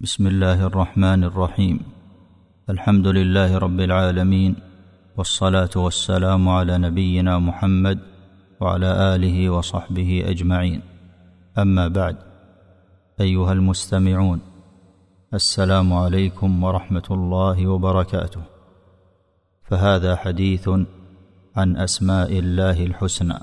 بسم الله الرحمن الرحيم. الحمد لله رب العالمين، والصلاة والسلام على نبينا محمد وعلى آله وصحبه أجمعين. أما بعد، أيها المستمعون، السلام عليكم ورحمة الله وبركاته. فهذا حديث عن أسماء الله الحسنى.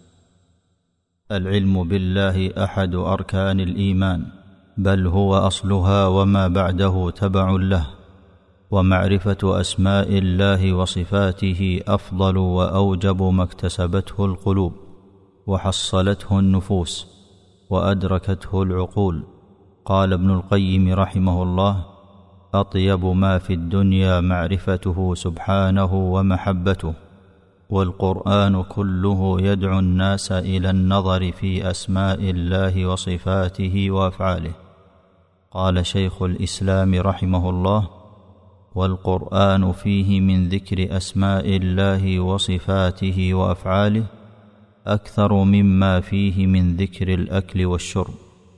العلم بالله أحد أركان الإيمان، بل هو أصلها وما بعده تبع له، ومعرفة أسماء الله وصفاته أفضل وأوجب ما اكتسبته القلوب وحصلته النفوس وأدركته العقول. قال ابن القيم رحمه الله: أطيب ما في الدنيا معرفته سبحانه ومحبته، والقرآن كله يدعو الناس إلى النظر في أسماء الله وصفاته وأفعاله. قال شيخ الإسلام رحمه الله: والقرآن فيه من ذكر أسماء الله وصفاته وأفعاله أكثر مما فيه من ذكر الأكل والشرب،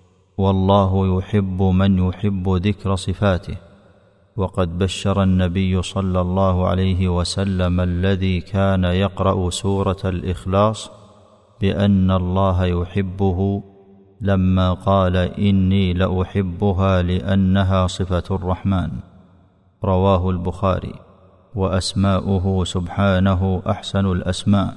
والله يحب من يحب ذكر صفاته. وقد بشر النبي صلى الله عليه وسلم الذي كان يقرأ سورة الإخلاص بأن الله يحبه لما قال: إني لأحبها لأنها صفة الرحمن. رواه البخاري. وأسماؤه سبحانه أحسن الأسماء،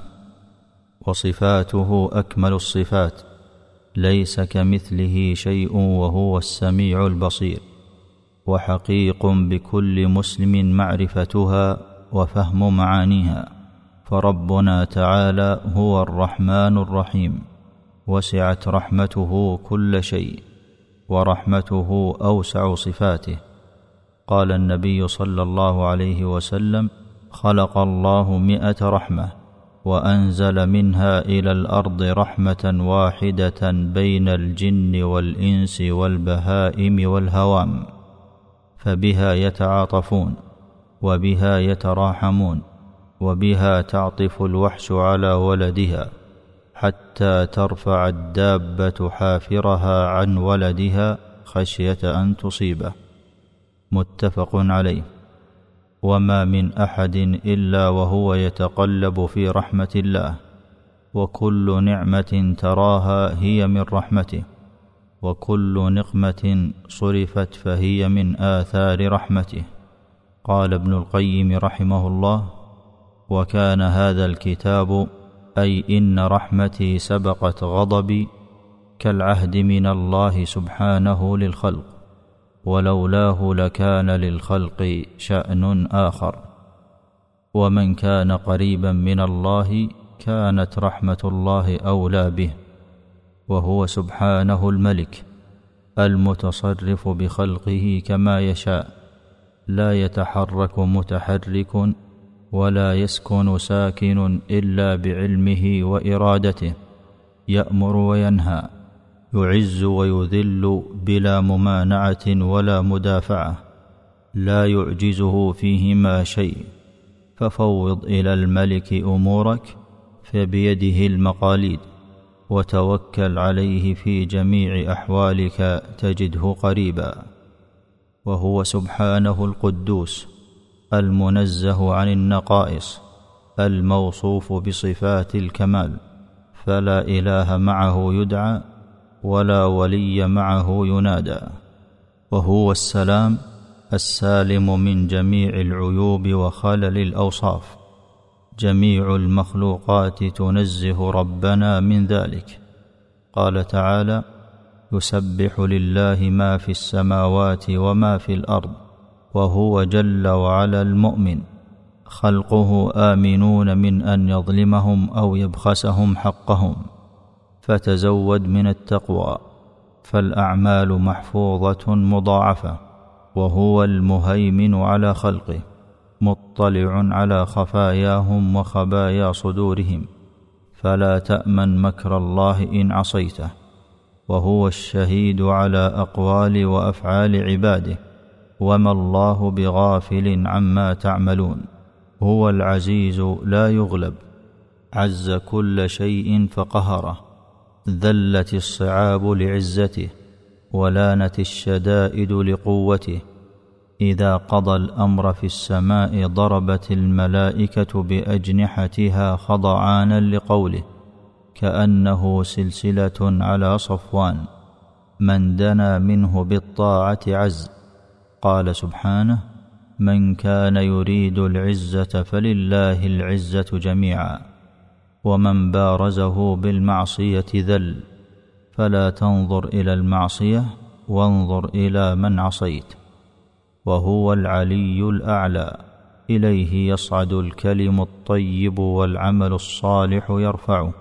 وصفاته أكمل الصفات، ليس كمثله شيء وهو السميع البصير. وحقيق بكل مسلم معرفتها وفهم معانيها، فربنا تعالى هو الرحمن الرحيم، وسعت رحمته كل شيء، ورحمته أوسع صفاته. قال النبي صلى الله عليه وسلم: خلق الله 100 رحمة، وأنزل منها إلى الأرض رحمة واحدة بين الجن والإنس والبهائم والهوام، فبها يتعاطفون، وبها يتراحمون، وبها تعطف الوحش على ولدها، حتى ترفع الدابة حافرها عن ولدها خشية أن تصيبه. متفق عليه. وما من أحد إلا وهو يتقلب في رحمة الله، وكل نعمة تراها هي من رحمته، وكل نقمة صرفت فهي من آثار رحمته. قال ابن القيم رحمه الله: وكان هذا الكتاب، أي إن رحمتي سبقت غضبي، كالعهد من الله سبحانه للخلق، ولولاه لكان للخلق شأن آخر. ومن كان قريبا من الله كانت رحمة الله أولى به، وهو سبحانه الملك المتصرف بخلقه كما يشاء، لا يتحرك متحرك ولا يسكن ساكن إلا بعلمه وإرادته، يأمر وينهى، يعز ويذل بلا ممانعة ولا مدافعة، لا يعجزه فيهما شيء. ففوض إلى الملك أمورك، فبيده المقاليد، وتوكل عليه في جميع أحوالك تجده قريبا. وهو سبحانه القدوس المنزه عن النقائص، الموصوف بصفات الكمال، فلا إله معه يدعى، ولا ولي معه ينادى. وهو السلام السالم من جميع العيوب وخلل الأوصاف، جميع المخلوقات تنزه ربنا من ذلك. قال تعالى: يسبح لله ما في السماوات وما في الأرض، وهو جل وعلا المؤمن، خلقه آمنون من أن يظلمهم أو يبخسهم حقهم، فتزود من التقوى، فالأعمال محفوظة مضاعفة. وهو المهيمن على خلقه، مطلع على خفاياهم وخبايا صدورهم، فلا تأمن مكر الله إن عصيته. وهو الشهيد على أقوال وأفعال عباده، وما الله بغافل عما تعملون. هو العزيز لا يغلب، عز كل شيء فقهره، ذلت الصعاب لعزته، ولانت الشدائد لقوته. إذا قضى الأمر في السماء ضربت الملائكة بأجنحتها خضعانا لقوله، كأنه سلسلة على صفوان. من دنا منه بالطاعة عز. قال سبحانه: من كان يريد العزة فلله العزة جميعا. ومن بارزه بالمعصية ذل. فلا تنظر إلى المعصية، وانظر إلى من عصيت. وهو العلي الأعلى، إليه يصعد الكلم الطيب والعمل الصالح يرفعه.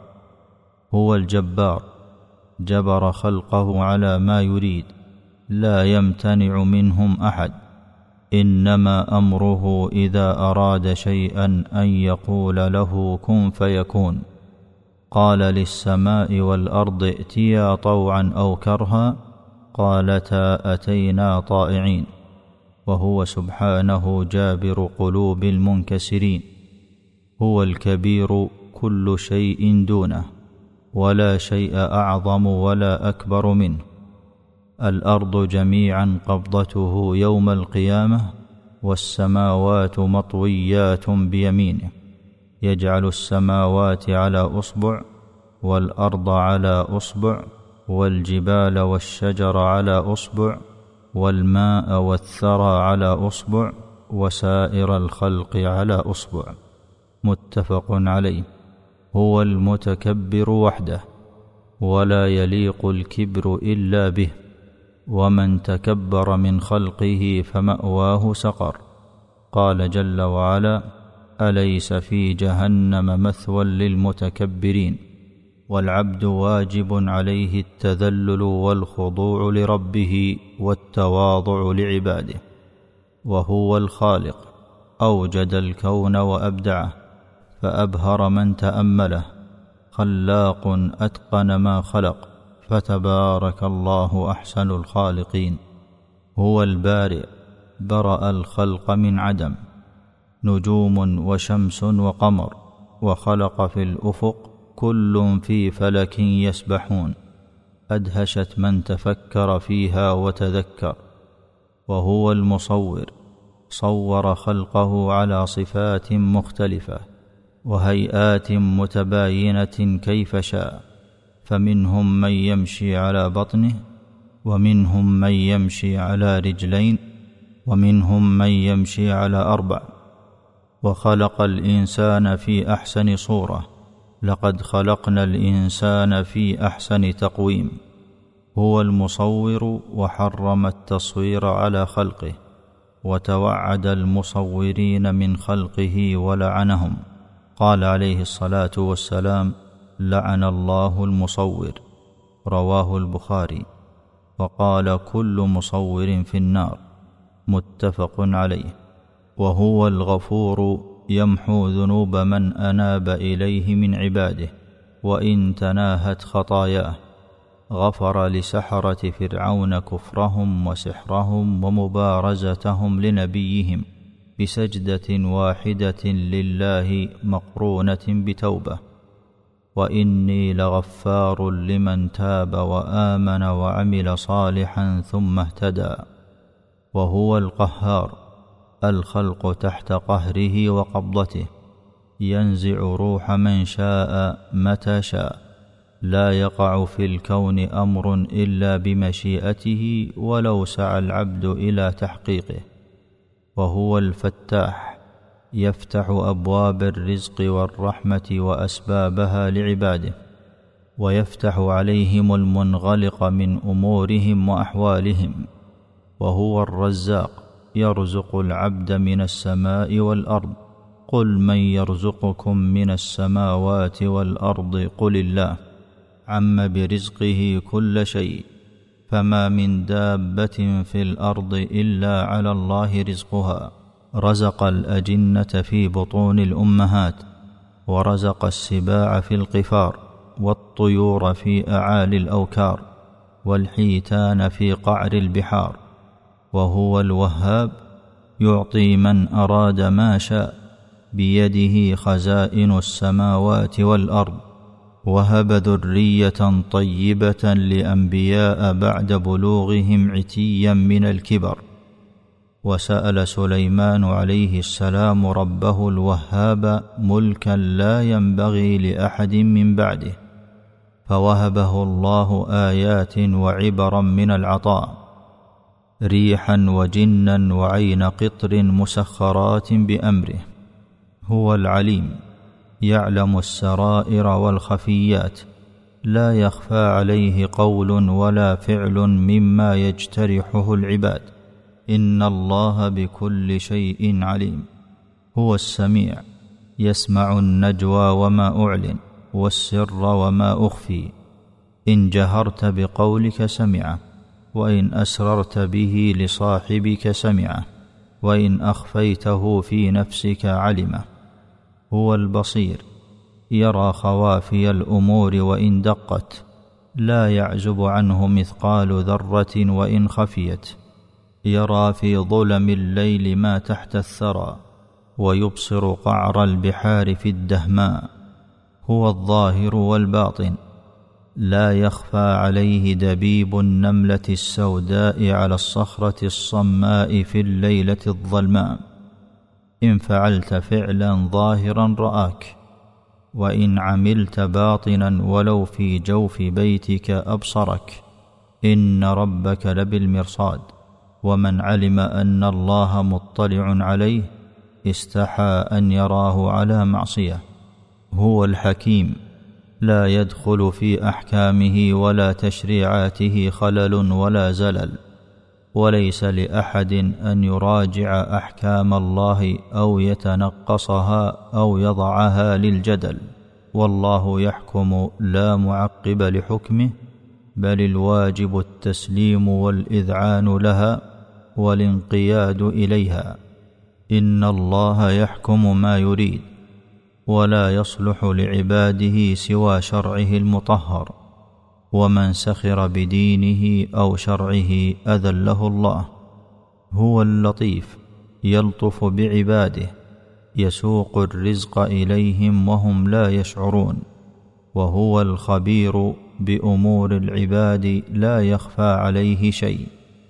هو الجبار، جبر خلقه على ما يريد، لا يمتنع منهم أحد. إنما أمره إذا أراد شيئا أن يقول له كن فيكون. قال للسماء والأرض ائتيا طوعا أو كرها، قالتا أتينا طائعين. وهو سبحانه جابر قلوب المنكسرين. هو الكبير، كل شيء دونه، ولا شيء أعظم ولا أكبر منه. الأرض جميعا قبضته يوم القيامة، والسماوات مطويات بيمينه. يجعل السماوات على أصبع، والأرض على أصبع، والجبال والشجر على أصبع، والماء والثرى على أصبع، وسائر الخلق على أصبع. متفق عليه. هو المتكبر وحده، ولا يليق الكبر إلا به. ومن تكبر من خلقه فمأواه سقر. قال جل وعلا: أليس في جهنم مثوى للمتكبرين. والعبد واجب عليه التذلل والخضوع لربه والتواضع لعباده. وهو الخالق، أوجد الكون وأبدعه، فأبهر من تأمله. خلاق أتقن ما خلق، فتبارك الله أحسن الخالقين. هو البارئ، برأ الخلق من عدم، نجوم وشمس وقمر، وخلق في الأفق كل في فلك يسبحون. أدهشت من تفكر فيها وتذكر. وهو المصور، صور خلقه على صفات مختلفة وهيئات متباينة كيف شاء. فمنهم من يمشي على بطنه، ومنهم من يمشي على رجلين، ومنهم من يمشي على 4. وخلق الإنسان في أحسن صورة. لقد خلقنا الإنسان في أحسن تقويم. هو المصور، وحرم التصوير على خلقه، وتوعد المصورين من خلقه ولعنهم. قال عليه الصلاة والسلام: لعن الله المصور. رواه البخاري. وقال: كل مصور في النار. متفق عليه. وهو الغفور، يمحو ذنوب من أناب إليه من عباده، وإن تناهت خطاياه. غفر لسحرة فرعون كفرهم وسحرهم ومبارزتهم لنبيهم بسجدة واحدة لله مقرونة بتوبة. وإني لغفار لمن تاب وآمن وعمل صالحا ثم اهتدى. وهو القهار، الخلق تحت قهره وقبضته، ينزع روح من شاء متى شاء. لا يقع في الكون أمر إلا بمشيئته، ولو سعى العبد إلى تحقيقه. وهو الفتاح، يفتح أبواب الرزق والرحمة وأسبابها لعباده، ويفتح عليهم المنغلق من أمورهم وأحوالهم. وهو الرزاق، يرزق العبد من السماء والأرض. قل من يرزقكم من السماوات والأرض قل الله. عم برزقه كل شيء، فما من دابة في الأرض إلا على الله رزقها. رزق الأجنة في بطون الأمهات، ورزق السباع في القفار، والطيور في أعالي الأوكار، والحيتان في قعر البحار. وهو الوهاب، يعطي من أراد ما شاء، بيده خزائن السماوات والأرض. وهب ذرية طيبة لأنبياء بعد بلوغهم عتيا من الكبر. وسأل سليمان عليه السلام ربه الوهاب ملكا لا ينبغي لأحد من بعده، فوهبه الله آيات وعبرا من العطاء، ريحا وجنا وعين قطر مسخرات بأمره. هو العليم، يعلم السرائر والخفيات، لا يخفى عليه قول ولا فعل مما يجترحه العباد. إن الله بكل شيء عليم. هو السميع، يسمع النجوى وما أعلن والسر وما أخفي. إن جهرت بقولك سمعه، وإن أسررت به لصاحبك سمعه، وإن أخفيته في نفسك علمه. هو البصير، يرى خوافي الأمور وإن دقت، لا يعزب عنه مثقال ذرة وإن خفيت. يرى في ظلم الليل ما تحت الثرى، ويبصر قعر البحار في الدهماء. هو الظاهر والباطن، لا يخفى عليه دبيب النملة السوداء على الصخرة الصماء في الليلة الظلماء. إن فعلت فعلا ظاهرا رآك، وإن عملت باطنا ولو في جوف بيتك أبصرك. إن ربك لبالمرصاد، ومن علم أن الله مطلع عليه استحى أن يراه على معصية. هو الحكيم، لا يدخل في أحكامه ولا تشريعاته خلل ولا زلل، وليس لأحد أن يراجع أحكام الله أو يتنقصها أو يضعها للجدل. والله يحكم لا معقب لحكمه، بل الواجب التسليم والإذعان لها والانقياد إليها. إن الله يحكم ما يريد، ولا يصلح لعباده سوى شرعه المطهر. ومن سخر بدينه أو شرعه أذله الله. هو اللطيف، يلطف بعباده، يسوق الرزق إليهم وهم لا يشعرون. وهو الخبير بأمور العباد، لا يخفى عليه شيء،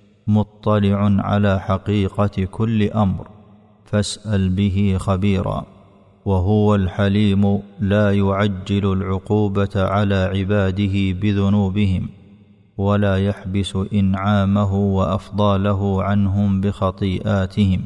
مطلع على حقيقة كل أمر، فاسأل به خبيرا. وهو الحليم، لا يعجل العقوبة على عباده بذنوبهم، ولا يحبس إنعامه وأفضاله عنهم بخطيئاتهم.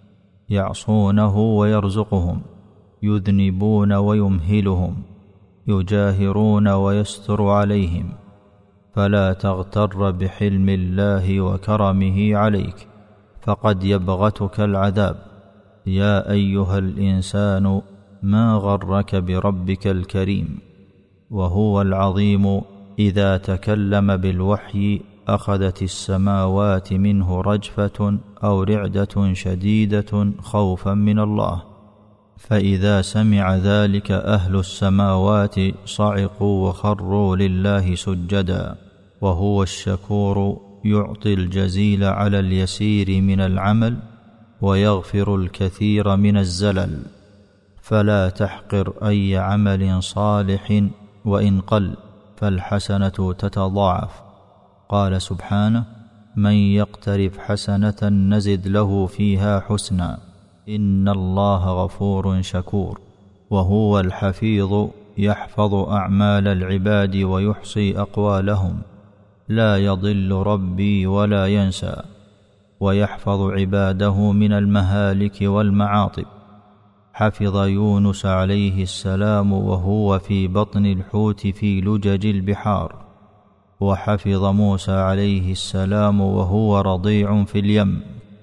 يعصونه ويرزقهم، يذنبون ويمهلهم، يجاهرون ويستر عليهم. فلا تغتر بحلم الله وكرمه عليك، فقد يبغتك العذاب. يا أيها الإنسان ما غرك بربك الكريم. وهو العظيم، إذا تكلم بالوحي أخذت السماوات منه رجفة أو رعدة شديدة خوفا من الله، فإذا سمع ذلك أهل السماوات صعقوا وخروا لله سجدا. وهو الشكور، يعطي الجزيل على اليسير من العمل، ويغفر الكثير من الزلل. فلا تحقر أي عمل صالح وإن قل، فالحسنة تتضاعف. قال سبحانه: من يقترف حسنة نزد له فيها حسنا، إن الله غفور شكور. وهو الحفيظ، يحفظ أعمال العباد ويحصي أقوالهم، لا يضل ربي ولا ينسى. ويحفظ عباده من المهالك والمعاطب. حفظ يونس عليه السلام وهو في بطن الحوت في لجج البحار، وحفظ موسى عليه السلام وهو رضيع في اليم.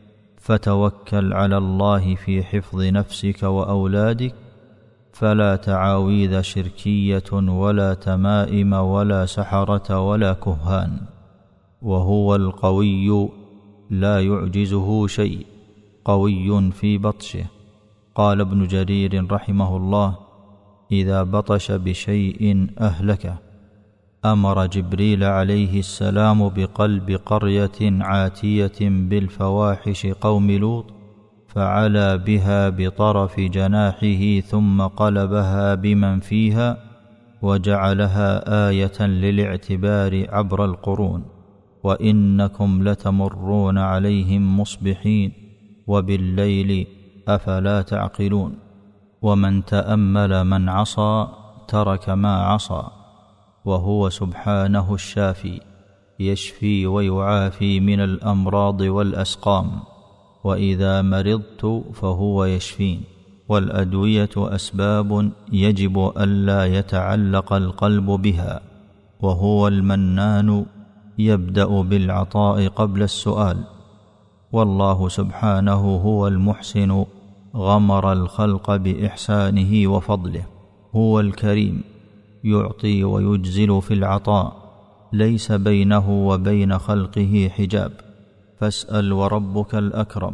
فتوكل على الله في حفظ نفسك وأولادك، فلا تعاويذ شركية ولا تمائم ولا سحرة ولا كهان. وهو القوي، لا يعجزه شيء، قوي في بطشه. قال ابن جرير رحمه الله: إذا بطش بشيء أهلكه. أمر جبريل عليه السلام بقلب قرية عاتية بالفواحش قوم لوط، فعلى بها بطرف جناحه ثم قلبها بمن فيها، وجعلها آية للاعتبار عبر القرون، وإنكم لتمرون عليهم مصبحين وبالليل أفلا تعقلون. ومن تأمل من عصى ترك ما عصى، وهو سبحانه الشافي، يشفي ويعافي من الأمراض والأسقام، وإذا مرضت فهو يشفين. والأدوية أسباب يجب ألا يتعلق القلب بها، وهو المنان يبدأ بالعطاء قبل السؤال. والله سبحانه هو المحسن غمر الخلق بإحسانه وفضله، هو الكريم يعطي ويجزل في العطاء، ليس بينه وبين خلقه حجاب، فاسأل وربك الأكرم.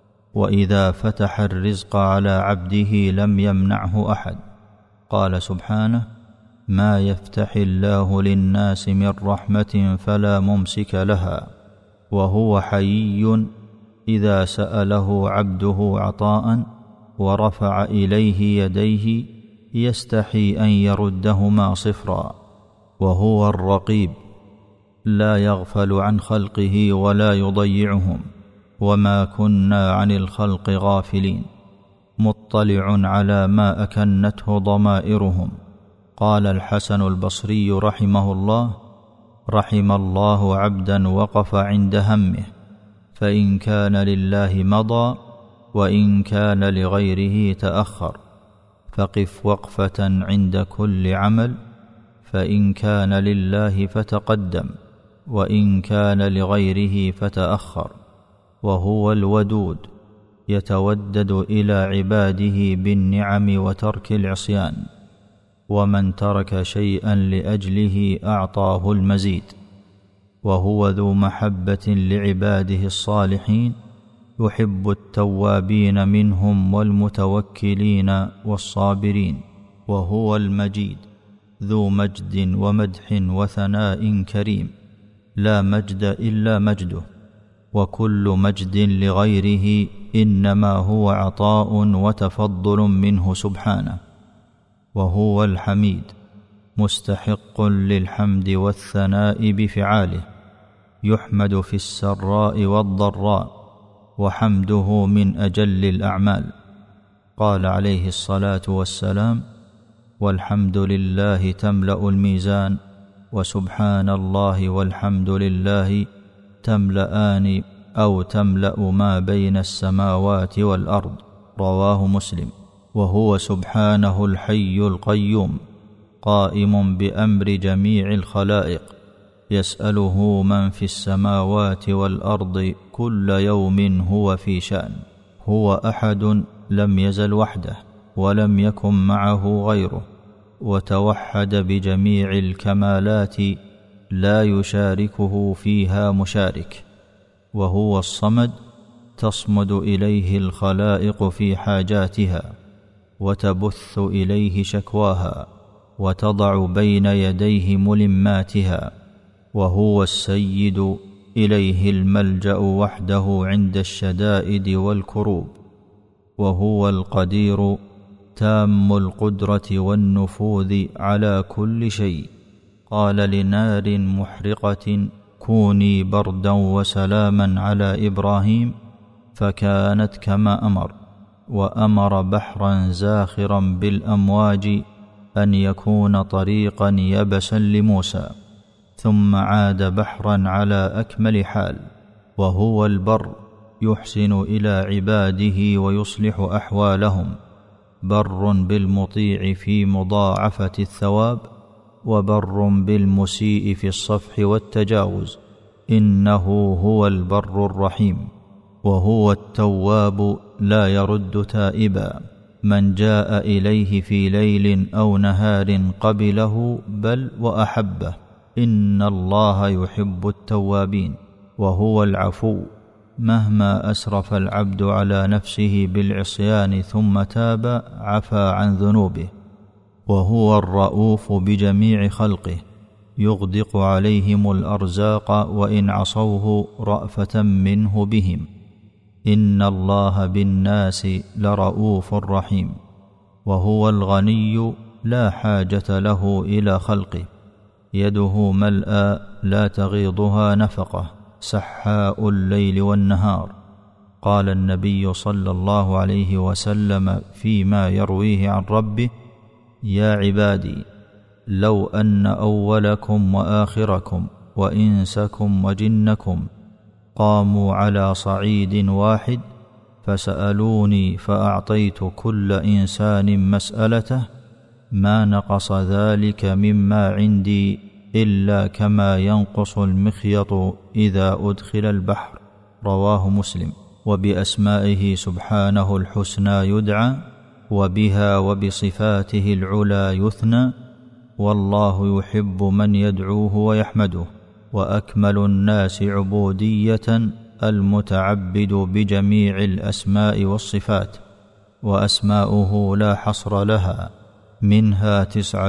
وإذا فتح الرزق على عبده لم يمنعه أحد، قال سبحانه: ما يفتح الله للناس من رحمة فلا ممسك لها، وهو حيي إذا سأله عبده عطاء ورفع إليه يديه يستحي أن يردهما صفرا، وهو الرقيب لا يغفل عن خلقه ولا يضيعهم، وما كنا عن الخلق غافلين، مطلع على ما أكنته ضمائرهم. قال الحسن البصري رحمه الله: رحم الله عبدا وقف عند همه، فإن كان لله مضى وإن كان لغيره تأخر، فقف وقفة عند كل عمل، فإن كان لله فتقدم وإن كان لغيره فتأخر. وهو الودود يتودد إلى عباده بالنعم وترك العصيان، ومن ترك شيئا لأجله أعطاه المزيد. وهو ذو محبة لعباده الصالحين، يحب التوابين منهم والمتوكلين والصابرين. وهو المجيد ذو مجد ومدح وثناء كريم، لا مجد إلا مجده، وكل مجد لغيره إنما هو عطاء وتفضل منه سبحانه. وهو الحميد مستحق للحمد والثناء بفعاله، يحمد في السراء والضراء، وحمده من أجل الأعمال. قال عليه الصلاة والسلام: والحمد لله تملأ الميزان، وسبحان الله والحمد لله تملأان أو تملأ ما بين السماوات والأرض. رواه مسلم. وهو سبحانه الحي القيوم، قائم بأمر جميع الخلائق، يسأله من في السماوات والأرض كل يوم هو في شأن. هو أحد لم يزل وحده ولم يكن معه غيره، وتوحد بجميع الكمالات لا يشاركه فيها مشارك. وهو الصمد تصمد إليه الخلائق في حاجاتها، وتبث إليه شكواها، وتضع بين يديه ملماتها. وهو السيد إليه الملجأ وحده عند الشدائد والكروب. وهو القدير تام القدرة والنفوذ على كل شيء. قال لنار محرقة: كوني بردا وسلاما على إبراهيم، فكانت كما أمر. وأمر بحرا زاخرا بالأمواج أن يكون طريقا يبسا لموسى، ثم عاد بحرا على أكمل حال. وهو البر يحسن إلى عباده ويصلح أحوالهم، بر بالمطيع في مضاعفة الثواب، وبر بالمسيء في الصفح والتجاوز، إنه هو البر الرحيم. وهو التواب لا يرد تائبا، من جاء إليه في ليل أو نهار قبله بل وأحبه، إن الله يحب التوابين. وهو العفو، مهما أسرف العبد على نفسه بالعصيان ثم تاب عفا عن ذنوبه. وهو الرؤوف بجميع خلقه، يغدق عليهم الأرزاق وإن عصوه رأفة منه بهم، إن الله بالناس لرؤوف رحيم. وهو الغني لا حاجة له إلى خلقه، يده ملأى لا تغيضها نفقة، سحاء الليل والنهار. قال النبي صلى الله عليه وسلم فيما يرويه عن ربه: يا عبادي، لو أن أولكم وآخركم وإنسكم وجنكم قاموا على صعيد واحد فسألوني فأعطيت كل إنسان مسألته، ما نقص ذلك مما عندي إلا كما ينقص المخيط إذا أدخل البحر. رواه مسلم. وبأسمائه سبحانه الحسنى يدعى، وبها وبصفاته العلى يثنى، والله يحب من يدعوه ويحمده. وأكمل الناس عبودية المتعبد بجميع الأسماء والصفات، وأسماؤه لا حصر لها، منها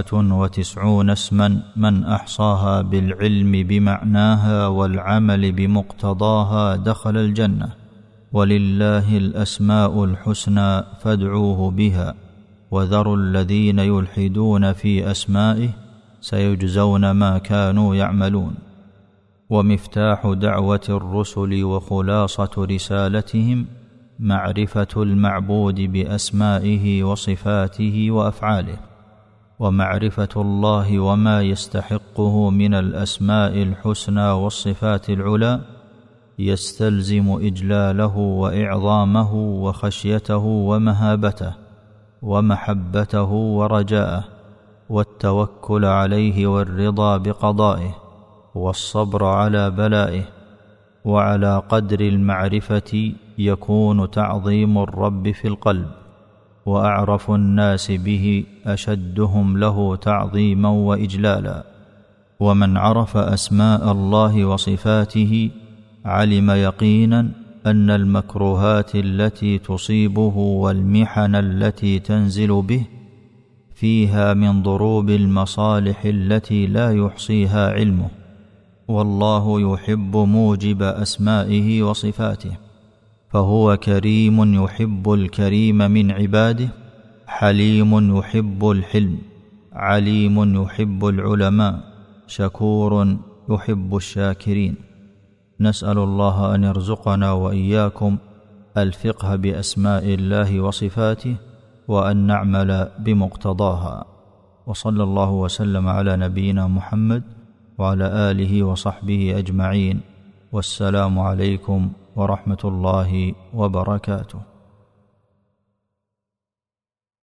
99 اسما من أحصاها بالعلم بمعناها والعمل بمقتضاها دخل الجنة. ولله الأسماء الحسنى فادعوه بها، وذروا الذين يلحدون في أسمائه سيجزون ما كانوا يعملون. ومفتاح دعوة الرسل وخلاصة رسالتهم معرفة المعبود بأسمائه وصفاته وأفعاله، ومعرفة الله وما يستحقه من الأسماء الحسنى والصفات العلى يستلزم إجلاله وإعظامه وخشيته ومهابته ومحبته ورجاءه، والتوكل عليه والرضا بقضائه، والصبر على بلائه. وعلى قدر المعرفة يكون تعظيم الرب في القلب، وأعرف الناس به أشدهم له تعظيما وإجلالا. ومن عرف أسماء الله وصفاته علم يقينا أن المكروهات التي تصيبه والمحن التي تنزل به فيها من ضروب المصالح التي لا يحصيها علمه، والله يحب موجب أسمائه وصفاته، فهو كريم يحب الكريم من عباده، حليم يحب الحلم، عليم يحب العلماء، شكور يحب الشاكرين. نسأل الله أن يرزقنا وإياكم الفقه بأسماء الله وصفاته، وأن نعمل بمقتضاها. وصلى الله وسلم على نبينا محمد وعلى آله وصحبه أجمعين، والسلام عليكم ورحمة الله وبركاته.